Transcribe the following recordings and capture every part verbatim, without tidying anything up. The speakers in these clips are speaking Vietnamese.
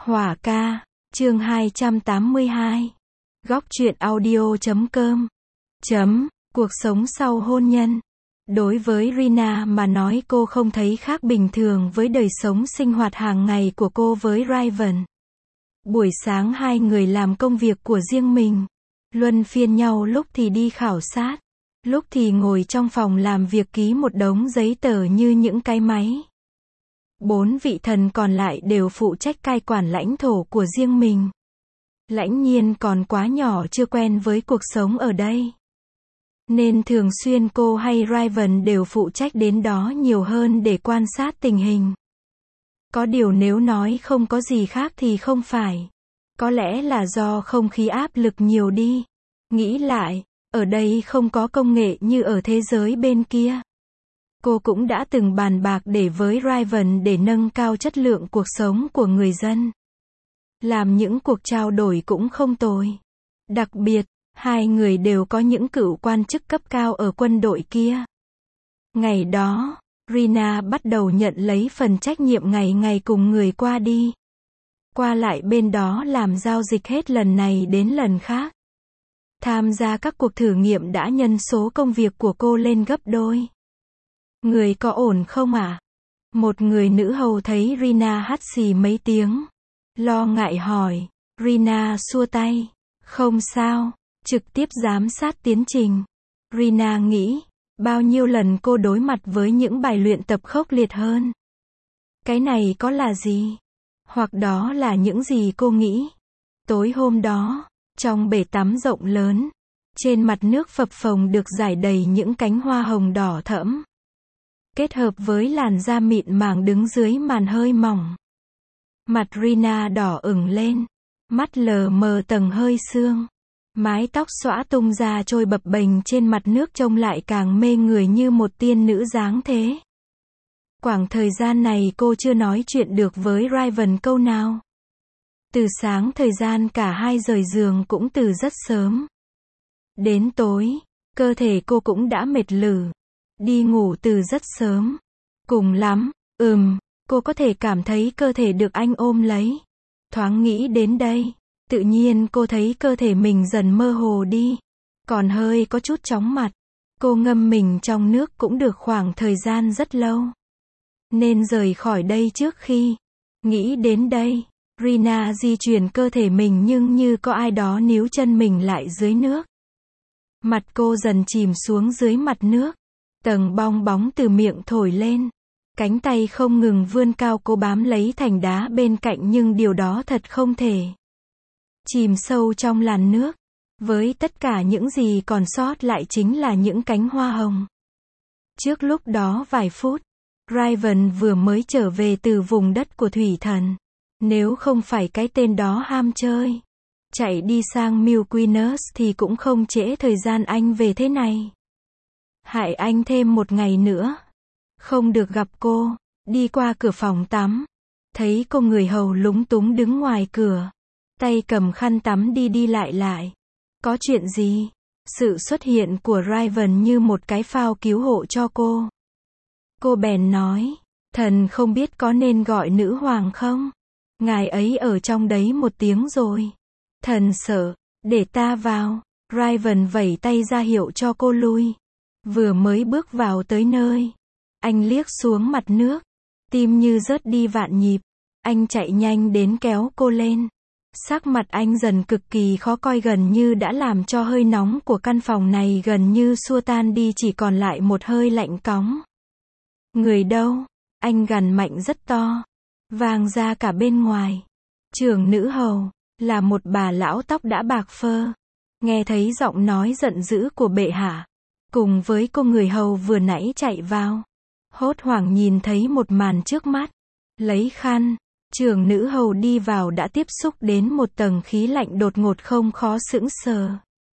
Hỏa ca, chương hai trăm tám mươi hai. Góc truyện audio chấm com. Chấm, cuộc sống sau hôn nhân. Đối với Rina mà nói, cô không thấy khác bình thường với đời sống sinh hoạt hàng ngày của cô với Raven. Buổi sáng hai người làm công việc của riêng mình, luân phiên nhau, lúc thì đi khảo sát, lúc thì ngồi trong phòng làm việc ký một đống giấy tờ như những cái máy. Bốn vị thần còn lại đều phụ trách cai quản lãnh thổ của riêng mình. Lãnh Nhiên còn quá nhỏ, chưa quen với cuộc sống ở đây, nên thường xuyên cô hay Raven đều phụ trách đến đó nhiều hơn để quan sát tình hình. Có điều nếu nói không có gì khác thì không phải. Có lẽ là do không khí áp lực nhiều đi. Nghĩ lại, ở đây không có công nghệ như ở thế giới bên kia. Cô cũng đã từng bàn bạc để với Raven để nâng cao chất lượng cuộc sống của người dân. Làm những cuộc trao đổi cũng không tồi. Đặc biệt, hai người đều có những cựu quan chức cấp cao ở quân đội kia. Ngày đó, Rina bắt đầu nhận lấy phần trách nhiệm ngày ngày cùng người qua đi qua lại bên đó, làm giao dịch hết lần này đến lần khác. Tham gia các cuộc thử nghiệm đã nhân số công việc của cô lên gấp đôi. Người có ổn không ạ? À? Một người nữ hầu thấy Rina hắt xì mấy tiếng, lo ngại hỏi. Rina xua tay. Không sao, trực tiếp giám sát tiến trình. Rina nghĩ, bao nhiêu lần cô đối mặt với những bài luyện tập khốc liệt hơn. Cái này có là gì? Hoặc đó là những gì cô nghĩ. Tối hôm đó, trong bể tắm rộng lớn, trên mặt nước phập phồng được rải đầy những cánh hoa hồng đỏ thẫm, kết hợp với làn da mịn màng đứng dưới màn hơi mỏng. Mặt Rina đỏ ửng lên, mắt lờ mờ tầng hơi sương, mái tóc xõa tung ra trôi bập bềnh trên mặt nước, trông lại càng mê người như một tiên nữ dáng thế. Quãng thời gian này cô chưa nói chuyện được với Raven câu nào. Từ sáng thời gian cả hai rời giường cũng từ rất sớm. Đến tối, cơ thể cô cũng đã mệt lử. Đi ngủ từ rất sớm. Cùng lắm, ừm, cô có thể cảm thấy cơ thể được anh ôm lấy. Thoáng nghĩ đến đây, tự nhiên cô thấy cơ thể mình dần mơ hồ đi, còn hơi có chút chóng mặt. Cô ngâm mình trong nước cũng được khoảng thời gian rất lâu, nên rời khỏi đây trước khi. Nghĩ đến đây, Rina di chuyển cơ thể mình, nhưng như có ai đó níu chân mình lại dưới nước. Mặt cô dần chìm xuống dưới mặt nước. Tầng bong bóng từ miệng thổi lên. Cánh tay không ngừng vươn cao, cố bám lấy thành đá bên cạnh, nhưng điều đó thật không thể. Chìm sâu trong làn nước, với tất cả những gì còn sót lại chính là những cánh hoa hồng. Trước lúc đó vài phút, Raven vừa mới trở về từ vùng đất của thủy thần. Nếu không phải cái tên đó ham chơi, chạy đi sang Milquinus thì cũng không trễ thời gian anh về thế này. Hại anh thêm một ngày nữa. Không được gặp cô. Đi qua cửa phòng tắm, thấy cô người hầu lúng túng đứng ngoài cửa, tay cầm khăn tắm đi đi lại lại. Có chuyện gì? Sự xuất hiện của Raven như một cái phao cứu hộ cho cô. Cô bèn nói, thần không biết có nên gọi nữ hoàng không? Ngài ấy ở trong đấy một tiếng rồi. Thần sợ. Để ta vào. Raven vẩy tay ra hiệu cho cô lui. Vừa mới bước vào tới nơi, anh liếc xuống mặt nước, tim như rớt đi vạn nhịp. Anh chạy nhanh đến kéo cô lên. Sắc mặt anh dần cực kỳ khó coi, gần như đã làm cho hơi nóng của căn phòng này gần như xua tan đi, chỉ còn lại một hơi lạnh cóng. Người đâu? Anh gằn mạnh rất to, vang ra cả bên ngoài. Trưởng nữ hầu, là một bà lão tóc đã bạc phơ. Nghe thấy giọng nói giận dữ của bệ hạ, cùng với cô người hầu vừa nãy chạy vào, hốt hoảng nhìn thấy một màn trước mắt. Lấy khăn, trưởng nữ hầu đi vào đã tiếp xúc đến một tầng khí lạnh đột ngột không khó sững sờ.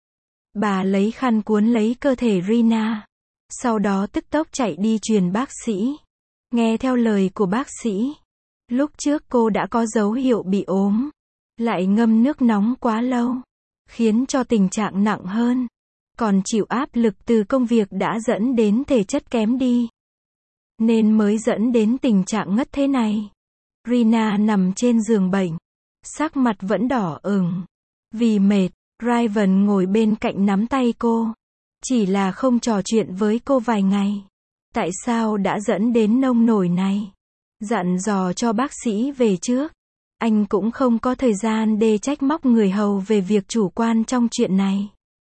Bà lấy khăn cuốn lấy cơ thể Rina, sau đó tức tốc chạy đi truyền bác sĩ. Nghe theo lời của bác sĩ, lúc trước cô đã có dấu hiệu bị ốm, lại ngâm nước nóng quá lâu, khiến cho tình trạng nặng hơn. Còn chịu áp lực từ công việc đã dẫn đến thể chất kém đi, nên mới dẫn đến tình trạng ngất thế này. Rina nằm trên giường bệnh, sắc mặt vẫn đỏ ửng. Vì mệt, Raven ngồi bên cạnh nắm tay cô. Chỉ là không trò chuyện với cô vài ngày. Tại sao đã dẫn đến nông nổi này? Dặn dò cho bác sĩ về trước. Anh cũng không có thời gian để trách móc người hầu về việc chủ quan trong chuyện này.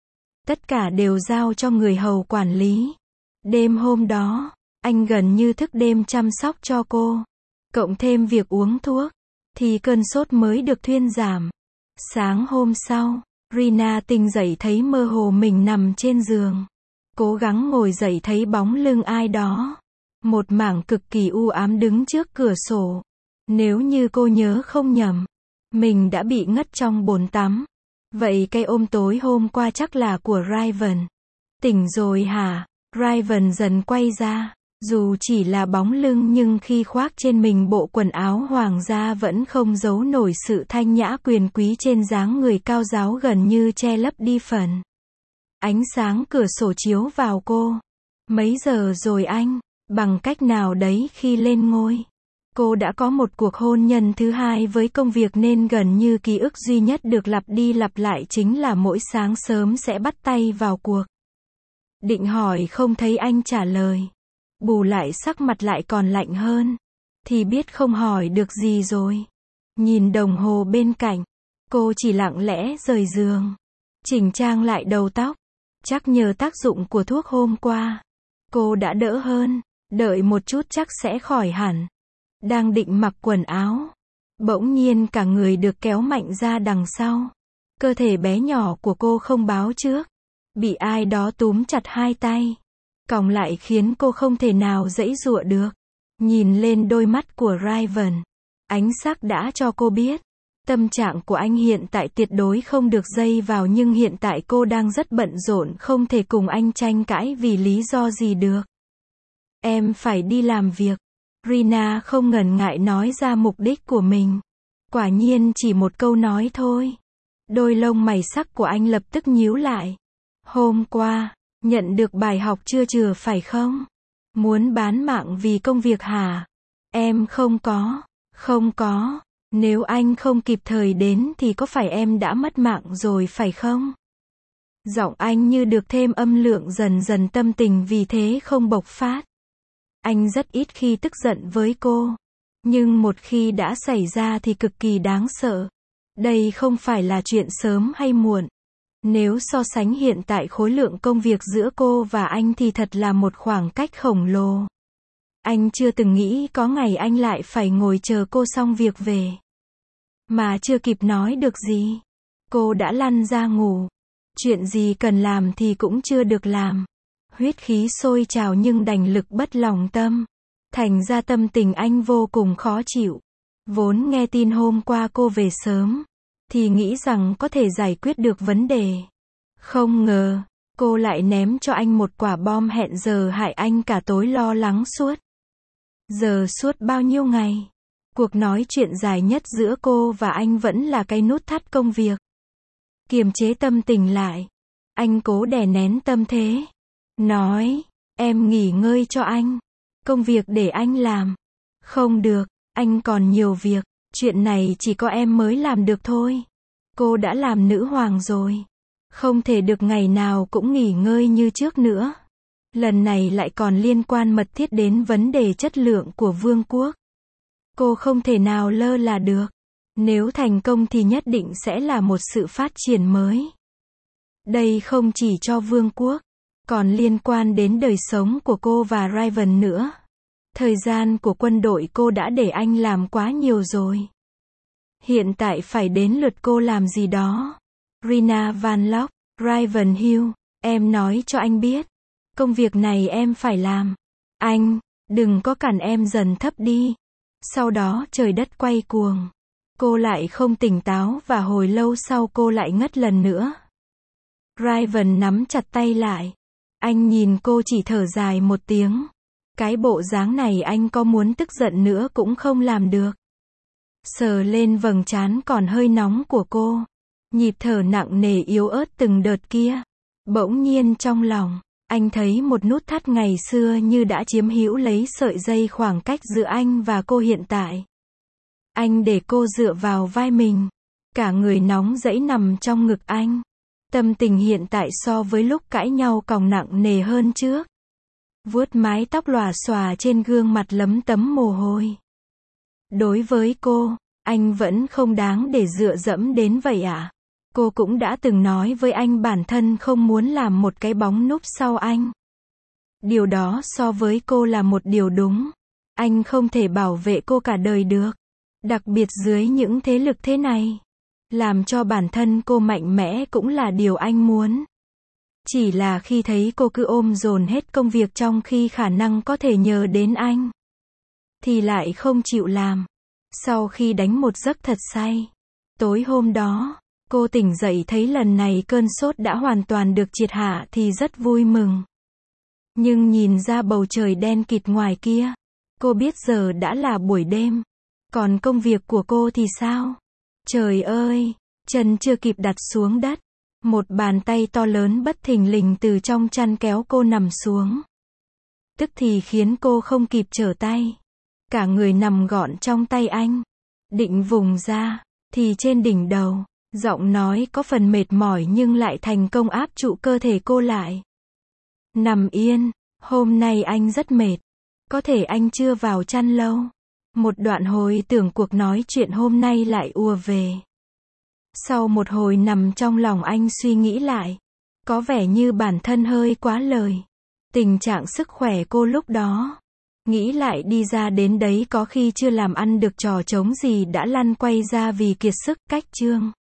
Tất cả đều giao cho người hầu quản lý. Đêm hôm đó, anh gần như thức đêm chăm sóc cho cô. Cộng thêm việc uống thuốc, thì cơn sốt mới được thuyên giảm. Sáng hôm sau, Rina tỉnh dậy thấy mơ hồ mình nằm trên giường. Cố gắng ngồi dậy thấy bóng lưng ai đó. Một mảng cực kỳ u ám đứng trước cửa sổ. Nếu như cô nhớ không nhầm, mình đã bị ngất trong bồn tắm. Vậy cái ôm tối hôm qua chắc là của Raven. Tỉnh rồi hả? Raven dần quay ra. Dù chỉ là bóng lưng nhưng khi khoác trên mình bộ quần áo hoàng gia vẫn không giấu nổi sự thanh nhã quyền quý trên dáng người cao ráo gần như che lấp đi phần. Ánh sáng cửa sổ chiếu vào cô. Mấy giờ rồi anh? Bằng cách nào đấy khi lên ngôi. Cô đã có một cuộc hôn nhân thứ hai với công việc nên gần như ký ức duy nhất được lặp đi lặp lại chính là mỗi sáng sớm sẽ bắt tay vào cuộc. Định hỏi không thấy anh trả lời. Bù lại sắc mặt lại còn lạnh hơn. Thì biết không hỏi được gì rồi. Nhìn đồng hồ bên cạnh. Cô chỉ lặng lẽ rời giường. Chỉnh trang lại đầu tóc. Chắc nhờ tác dụng của thuốc hôm qua. Cô đã đỡ hơn. Đợi một chút chắc sẽ khỏi hẳn. Đang định mặc quần áo. Bỗng nhiên cả người được kéo mạnh ra đằng sau. Cơ thể bé nhỏ của cô không báo trước. Bị ai đó túm chặt hai tay. Còng lại khiến cô không thể nào giãy giụa được. Nhìn lên đôi mắt của Raven. Ánh sắc đã cho cô biết. Tâm trạng của anh hiện tại tuyệt đối không được dây vào nhưng hiện tại cô đang rất bận rộn không thể cùng anh tranh cãi vì lý do gì được. Em phải đi làm việc. Rina không ngần ngại nói ra mục đích của mình. Quả nhiên chỉ một câu nói thôi. Đôi lông mày sắc của anh lập tức nhíu lại. Hôm qua, nhận được bài học chưa chừa phải không? Muốn bán mạng vì công việc hả? Em không có, không có. Nếu anh không kịp thời đến thì có phải em đã mất mạng rồi phải không? Giọng anh như được thêm âm lượng dần dần tâm tình vì thế không bộc phát. Anh rất ít khi tức giận với cô. Nhưng một khi đã xảy ra thì cực kỳ đáng sợ. Đây không phải là chuyện sớm hay muộn. Nếu so sánh hiện tại khối lượng công việc giữa cô và anh thì thật là một khoảng cách khổng lồ. Anh chưa từng nghĩ có ngày anh lại phải ngồi chờ cô xong việc về. Mà chưa kịp nói được gì. Cô đã lăn ra ngủ. Chuyện gì cần làm thì cũng chưa được làm. Huyết khí sôi trào nhưng đành lực bất lòng tâm. Thành ra tâm tình anh vô cùng khó chịu. Vốn nghe tin hôm qua cô về sớm. Thì nghĩ rằng có thể giải quyết được vấn đề. Không ngờ, cô lại ném cho anh một quả bom hẹn giờ hại anh cả tối lo lắng suốt. Giờ suốt bao nhiêu ngày. Cuộc nói chuyện dài nhất giữa cô và anh vẫn là cái nút thắt công việc. Kiềm chế tâm tình lại. Anh cố đè nén tâm thế. Nói, em nghỉ ngơi cho anh. Công việc để anh làm. Không được, anh còn nhiều việc. Chuyện này chỉ có em mới làm được thôi. Cô đã làm nữ hoàng rồi. Không thể được ngày nào cũng nghỉ ngơi như trước nữa. Lần này lại còn liên quan mật thiết đến vấn đề chất lượng của vương quốc. Cô không thể nào lơ là được. Nếu thành công thì nhất định sẽ là một sự phát triển mới. Đây không chỉ cho vương quốc, còn liên quan đến đời sống của cô và Raven nữa. Thời gian của quân đội cô đã để anh làm quá nhiều rồi. Hiện tại phải đến lượt cô làm gì đó. Rina Van Locke, Ravenhill, em nói cho anh biết. Công việc này em phải làm. Anh, đừng có cản em dần thấp đi. Sau đó trời đất quay cuồng. Cô lại không tỉnh táo và hồi lâu sau cô lại ngất lần nữa. Raven nắm chặt tay lại. Anh nhìn cô chỉ thở dài một tiếng. Cái bộ dáng này anh có muốn tức giận nữa cũng không làm được. Sờ lên vầng trán còn hơi nóng của cô. Nhịp thở nặng nề yếu ớt từng đợt kia. Bỗng nhiên trong lòng, anh thấy một nút thắt ngày xưa như đã chiếm hữu lấy sợi dây khoảng cách giữa anh và cô hiện tại. Anh để cô dựa vào vai mình. Cả người nóng rẫy nằm trong ngực anh. Tâm tình hiện tại so với lúc cãi nhau còn nặng nề hơn trước. Vuốt mái tóc lòa xòa trên gương mặt lấm tấm mồ hôi. Đối với cô, anh vẫn không đáng để dựa dẫm đến vậy ạ. À? Cô cũng đã từng nói với anh bản thân không muốn làm một cái bóng núp sau anh. Điều đó so với cô là một điều đúng. Anh không thể bảo vệ cô cả đời được. Đặc biệt dưới những thế lực thế này. Làm cho bản thân cô mạnh mẽ cũng là điều anh muốn. Chỉ là khi thấy cô cứ ôm dồn hết công việc trong khi khả năng có thể nhờ đến anh. Thì lại không chịu làm. Sau khi đánh một giấc thật say. Tối hôm đó, cô tỉnh dậy thấy lần này cơn sốt đã hoàn toàn được triệt hạ thì rất vui mừng. Nhưng nhìn ra bầu trời đen kịt ngoài kia. Cô biết giờ đã là buổi đêm. Còn công việc của cô thì sao? Trời ơi! Chân chưa kịp đặt xuống đất. Một bàn tay to lớn bất thình lình từ trong chăn kéo cô nằm xuống. Tức thì khiến cô không kịp trở tay. Cả người nằm gọn trong tay anh. Định vùng ra, thì trên đỉnh đầu, giọng nói có phần mệt mỏi nhưng lại thành công áp trụ cơ thể cô lại. Nằm yên, hôm nay anh rất mệt. Có thể anh chưa vào chăn lâu. Một đoạn hồi tưởng cuộc nói chuyện hôm nay lại ùa về. Sau một hồi nằm trong lòng anh suy nghĩ lại. Có vẻ như bản thân hơi quá lời. Tình trạng sức khỏe cô lúc đó. Nghĩ lại đi ra đến đấy có khi chưa làm ăn được trò trống gì đã lăn quay ra vì kiệt sức cách chương.